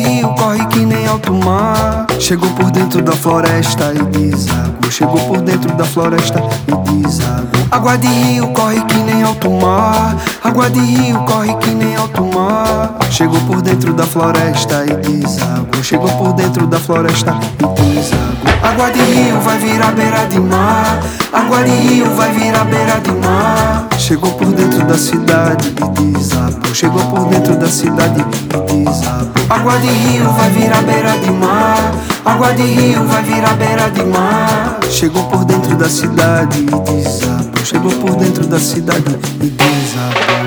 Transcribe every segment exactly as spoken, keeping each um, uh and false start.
rio corre que nem alto mar. Chegou por dentro da floresta e desagou. Chegou por dentro da floresta e desagou. Água de rio corre que nem alto mar. Água de rio corre que nem alto mar. Chegou por dentro da floresta e desagou. Chegou por dentro da floresta e desagou. Água de rio vai virar beira de mar. Água de rio vai virar beira de mar. Chegou por dentro da cidade e desabou. Chegou por dentro da cidade e desabou. Água de rio vai virar beira de mar. Água de rio vai virar beira de mar. Chegou por dentro da cidade e desabou. Chegou por dentro da cidade e desabou.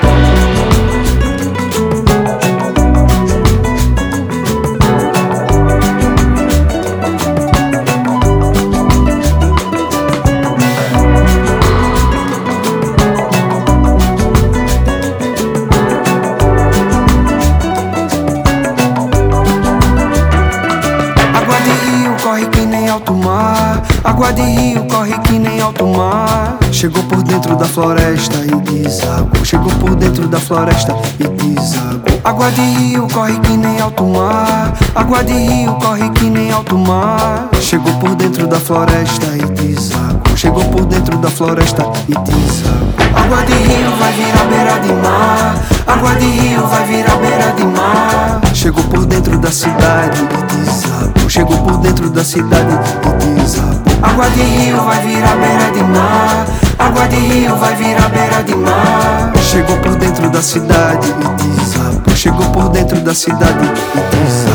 Corre que nem alto mar. Água de rio corre que nem alto mar. Chegou por dentro da floresta e desagou. Chegou por dentro da floresta e desagou. Água de rio corre que nem alto mar. Água de rio corre que nem alto mar. Chegou por dentro da floresta e desagou. Chegou por dentro da floresta e desagou. Água de rio vai virar beira de mar. Água de rio vai virar beira de mar. Chegou por dentro da cidade e desabou. Chegou por dentro da cidade e desabou. Água de rio vai virar beira de mar. Água de rio vai virar beira de mar. Chegou por dentro da cidade e desabou. Chegou por dentro da cidade e desabou.